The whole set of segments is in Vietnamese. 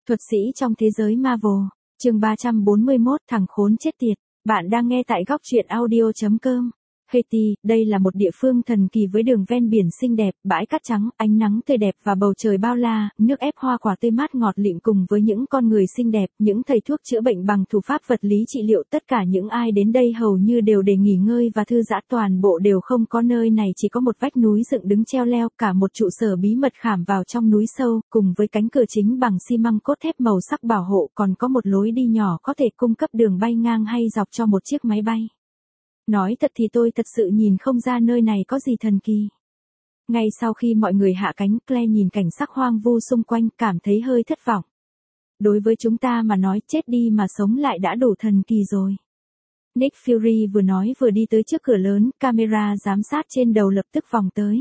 Thuật sĩ trong thế giới Marvel, chương 341, thằng khốn chết tiệt. Bạn đang nghe tại góc truyện audio.com. Haiti, đây là một địa phương thần kỳ với đường ven biển xinh đẹp, bãi cát trắng, ánh nắng tươi đẹp và bầu trời bao la, nước ép hoa quả tươi mát ngọt lịm cùng với những con người xinh đẹp, những thầy thuốc chữa bệnh bằng thủ pháp vật lý trị liệu. Tất cả những ai đến đây hầu như đều để nghỉ ngơi và thư giãn, toàn bộ đều không có nơi này chỉ có một vách núi dựng đứng treo leo, cả một trụ sở bí mật khảm vào trong núi sâu, cùng với cánh cửa chính bằng xi măng cốt thép màu sắc bảo hộ, còn có một lối đi nhỏ có thể cung cấp đường bay ngang hay dọc cho một chiếc máy bay. Nói thật thì tôi thật sự nhìn không ra nơi này có gì thần kỳ. Ngay sau khi mọi người hạ cánh, Claire nhìn cảnh sắc hoang vu xung quanh, cảm thấy hơi thất vọng. Đối với chúng ta mà nói, chết đi mà sống lại đã đủ thần kỳ rồi. Nick Fury vừa nói vừa đi tới trước cửa lớn, camera giám sát trên đầu lập tức vòng tới.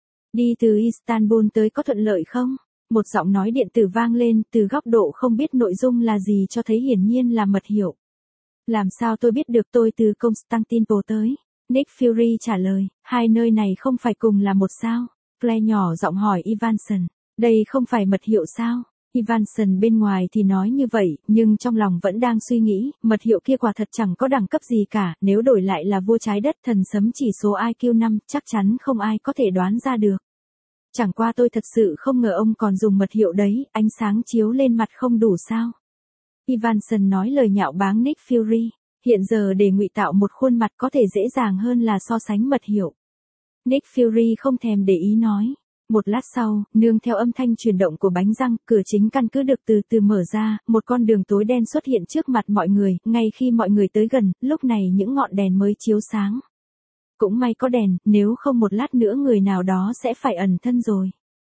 Đi từ Istanbul tới có thuận lợi không? Một giọng nói điện tử vang lên, từ góc độ không biết nội dung là gì cho thấy hiển nhiên là mật hiệu. Làm sao tôi biết được, tôi từ Constantinople tới. Nick Fury trả lời, hai nơi này không phải cùng là một sao? Claire nhỏ giọng hỏi Ivanson, đây không phải mật hiệu sao? Ivanson bên ngoài thì nói như vậy, nhưng trong lòng vẫn đang suy nghĩ, mật hiệu kia quả thật chẳng có đẳng cấp gì cả, nếu đổi lại là vua trái đất thần sấm chỉ số IQ 5, chắc chắn không ai có thể đoán ra được. Chẳng qua tôi thật sự không ngờ ông còn dùng mật hiệu đấy, ánh sáng chiếu lên mặt không đủ sao? Ivanson nói lời nhạo báng Nick Fury, hiện giờ để ngụy tạo một khuôn mặt có thể dễ dàng hơn là so sánh mật hiệu. Nick Fury không thèm để ý nói. Một lát sau, nương theo âm thanh chuyển động của bánh răng, cửa chính căn cứ được từ từ mở ra, một con đường tối đen xuất hiện trước mặt mọi người, ngay khi mọi người tới gần, lúc này những ngọn đèn mới chiếu sáng. Cũng may có đèn, nếu không một lát nữa người nào đó sẽ phải ẩn thân rồi.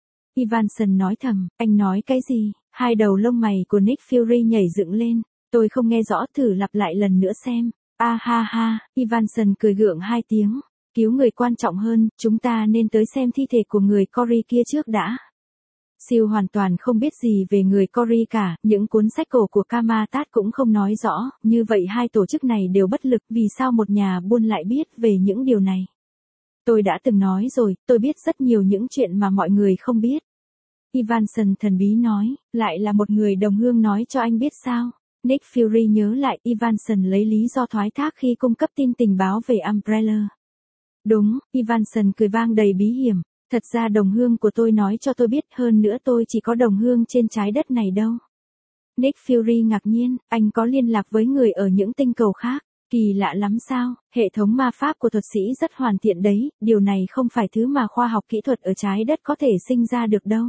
Ivanson nói thầm, anh nói cái gì? Hai đầu lông mày của Nick Fury nhảy dựng lên, tôi không nghe rõ, thử lặp lại lần nữa xem. A ha ha, Ivanson cười gượng hai tiếng, cứu người quan trọng hơn, chúng ta nên tới xem thi thể của người Cory kia trước đã. Siêu hoàn toàn không biết gì về người Cory cả, những cuốn sách cổ của Kamatat cũng không nói rõ, như vậy hai tổ chức này đều bất lực, vì sao một nhà buôn lại biết về những điều này. Tôi đã từng nói rồi, tôi biết rất nhiều những chuyện mà mọi người không biết. Ivanson thần bí nói, lại là một người đồng hương nói cho anh biết sao? Nick Fury nhớ lại, Ivanson lấy lý do thoái thác khi cung cấp tin tình báo về Umbrella. Đúng, Ivanson cười vang đầy bí hiểm, thật ra đồng hương của tôi nói cho tôi biết, hơn nữa tôi chỉ có đồng hương trên trái đất này đâu. Nick Fury ngạc nhiên, anh có liên lạc với người ở những tinh cầu khác, kỳ lạ lắm sao, hệ thống ma pháp của thuật sĩ rất hoàn thiện đấy, điều này không phải thứ mà khoa học kỹ thuật ở trái đất có thể sinh ra được đâu.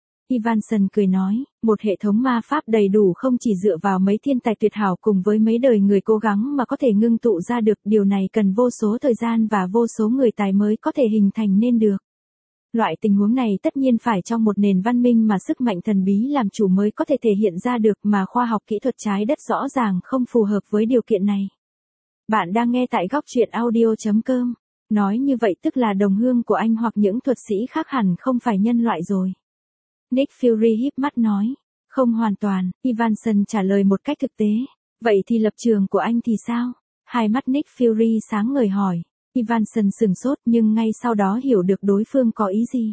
Ivanson cười nói, một hệ thống ma pháp đầy đủ không chỉ dựa vào mấy thiên tài tuyệt hảo cùng với mấy đời người cố gắng mà có thể ngưng tụ ra được, điều này cần vô số thời gian và vô số người tài mới có thể hình thành nên được. Loại tình huống này tất nhiên phải trong một nền văn minh mà sức mạnh thần bí làm chủ mới có thể thể hiện ra được, mà khoa học kỹ thuật trái đất rõ ràng không phù hợp với điều kiện này. Bạn đang nghe tại góc truyện audio.com. Nói như vậy tức là đồng hương của anh hoặc những thuật sĩ khác hẳn không phải nhân loại rồi. Nick Fury híp mắt nói, không hoàn toàn, Ivanson trả lời một cách thực tế. Vậy thì lập trường của anh thì sao? Hai mắt Nick Fury sáng ngời hỏi. Ivanson sừng sốt nhưng ngay sau đó hiểu được đối phương có ý gì.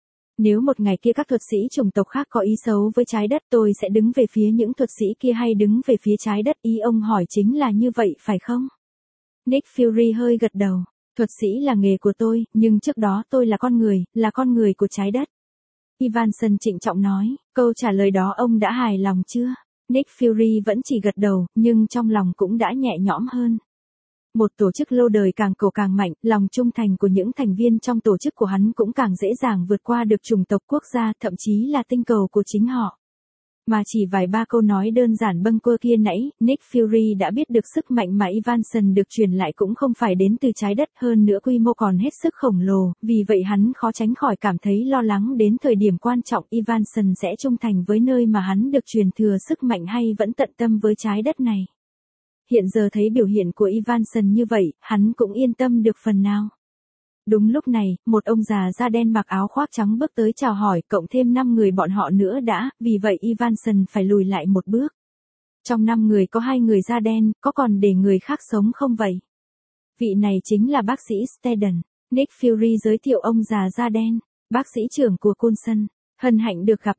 Nếu một ngày kia các thuật sĩ chủng tộc khác có ý xấu với trái đất, tôi sẽ đứng về phía những thuật sĩ kia hay đứng về phía trái đất? Ý ông hỏi chính là như vậy phải không? Nick Fury hơi gật đầu. Thuật sĩ là nghề của tôi, nhưng trước đó tôi là con người của trái đất. Ivanson trịnh trọng nói, câu trả lời đó ông đã hài lòng chưa? Nick Fury vẫn chỉ gật đầu, nhưng trong lòng cũng đã nhẹ nhõm hơn. Một tổ chức lâu đời càng cổ càng mạnh, lòng trung thành của những thành viên trong tổ chức của hắn cũng càng dễ dàng vượt qua được chủng tộc, quốc gia, thậm chí là tinh cầu của chính họ. Mà chỉ vài ba câu nói đơn giản bâng quơ kia nãy, Nick Fury đã biết được sức mạnh mà Ivanson được truyền lại cũng không phải đến từ trái đất, hơn nữa quy mô còn hết sức khổng lồ, vì vậy hắn khó tránh khỏi cảm thấy lo lắng đến thời điểm quan trọng Ivanson sẽ trung thành với nơi mà hắn được truyền thừa sức mạnh hay vẫn tận tâm với trái đất này. Hiện giờ thấy biểu hiện của Ivanson như vậy, hắn cũng yên tâm được phần nào. Đúng lúc này, một ông già da đen mặc áo khoác trắng bước tới chào hỏi, cộng thêm 5 người bọn họ nữa đã, vì vậy Ivanson phải lùi lại một bước. Trong 5 người có 2 người da đen, có còn để người khác sống không vậy? Vị này chính là bác sĩ Stedon. Nick Fury giới thiệu ông già da đen, bác sĩ trưởng của Coulson. Hân hạnh được gặp mặt.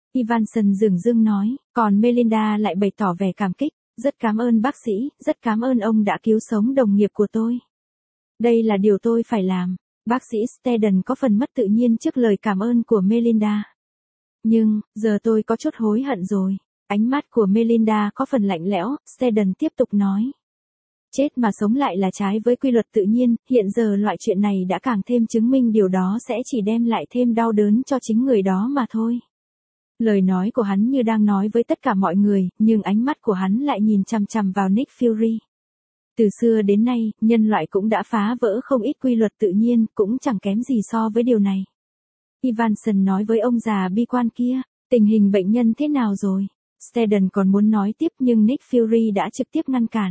Evanson dửng dưng nói, còn Melinda lại bày tỏ vẻ cảm kích, rất cảm ơn bác sĩ, rất cảm ơn ông đã cứu sống đồng nghiệp của tôi. Đây là điều tôi phải làm. Bác sĩ Stedden có phần mất tự nhiên trước lời cảm ơn của Melinda. Nhưng, giờ tôi có chút hối hận rồi. Ánh mắt của Melinda có phần lạnh lẽo, Stedden tiếp tục nói. Chết mà sống lại là trái với quy luật tự nhiên, hiện giờ loại chuyện này đã càng thêm chứng minh điều đó sẽ chỉ đem lại thêm đau đớn cho chính người đó mà thôi. Lời nói của hắn như đang nói với tất cả mọi người, nhưng ánh mắt của hắn lại nhìn chằm chằm vào Nick Fury. Từ xưa đến nay, nhân loại cũng đã phá vỡ không ít quy luật tự nhiên, cũng chẳng kém gì so với điều này. Evanson nói với ông già bi quan kia, tình hình bệnh nhân thế nào rồi? Stedden còn muốn nói tiếp nhưng Nick Fury đã trực tiếp ngăn cản.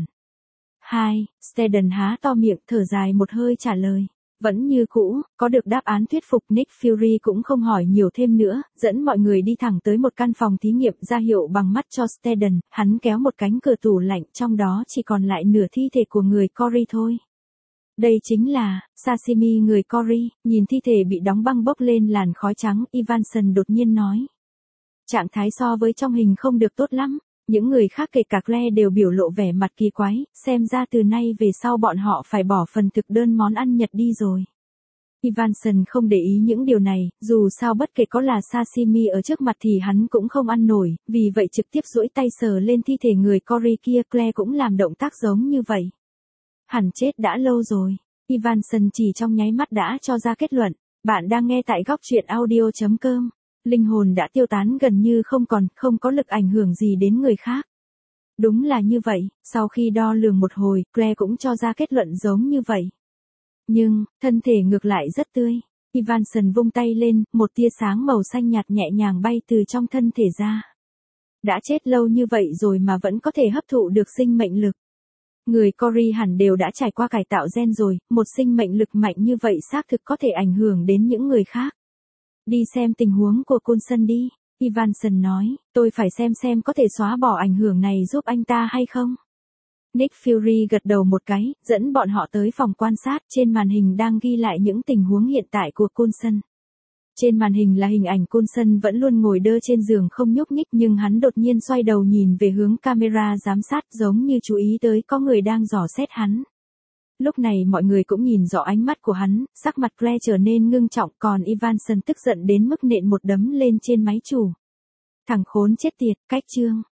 Stedden há to miệng thở dài một hơi trả lời. Vẫn như cũ, có được đáp án thuyết phục Nick Fury cũng không hỏi nhiều thêm nữa, dẫn mọi người đi thẳng tới một căn phòng thí nghiệm ra hiệu bằng mắt cho Stedden, hắn kéo một cánh cửa tủ lạnh trong đó chỉ còn lại nửa thi thể của người Corey thôi. Đây chính là, sashimi người Corey, nhìn thi thể bị đóng băng bốc lên làn khói trắng, Evanson đột nhiên nói. Trạng thái so với trong hình không được tốt lắm. Những người khác kể cả Claire đều biểu lộ vẻ mặt kỳ quái, xem ra từ nay về sau bọn họ phải bỏ phần thực đơn món ăn Nhật đi rồi. Evanson không để ý những điều này, dù sao bất kể có là sashimi ở trước mặt thì hắn cũng không ăn nổi, vì vậy trực tiếp duỗi tay sờ lên thi thể người Corey kia. Claire cũng làm động tác giống như vậy. Hẳn chết đã lâu rồi. Evanson chỉ trong nháy mắt đã cho ra kết luận. Bạn đang nghe tại góc truyện audio.com. Linh hồn đã tiêu tán gần như không có lực ảnh hưởng gì đến người khác. Đúng là như vậy, sau khi đo lường một hồi, Claire cũng cho ra kết luận giống như vậy. Nhưng, thân thể ngược lại rất tươi. Evanson vung tay lên, một tia sáng màu xanh nhạt nhẹ nhàng bay từ trong thân thể ra. Đã chết lâu như vậy rồi mà vẫn có thể hấp thụ được sinh mệnh lực. Người Corey hẳn đều đã trải qua cải tạo gen rồi, một sinh mệnh lực mạnh như vậy xác thực có thể ảnh hưởng đến những người khác. Đi xem tình huống của Coulson đi, Evanson nói, tôi phải xem có thể xóa bỏ ảnh hưởng này giúp anh ta hay không. Nick Fury gật đầu một cái, dẫn bọn họ tới phòng quan sát, trên màn hình đang ghi lại những tình huống hiện tại của Coulson. Trên màn hình là hình ảnh Coulson vẫn luôn ngồi đơ trên giường không nhúc nhích nhưng hắn đột nhiên xoay đầu nhìn về hướng camera giám sát giống như chú ý tới có người đang dò xét hắn. Lúc này mọi người cũng nhìn rõ ánh mắt của hắn, sắc mặt Claire trở nên ngưng trọng còn Evanson tức giận đến mức nện một đấm lên trên máy chủ. Thằng khốn chết tiệt, cách chương.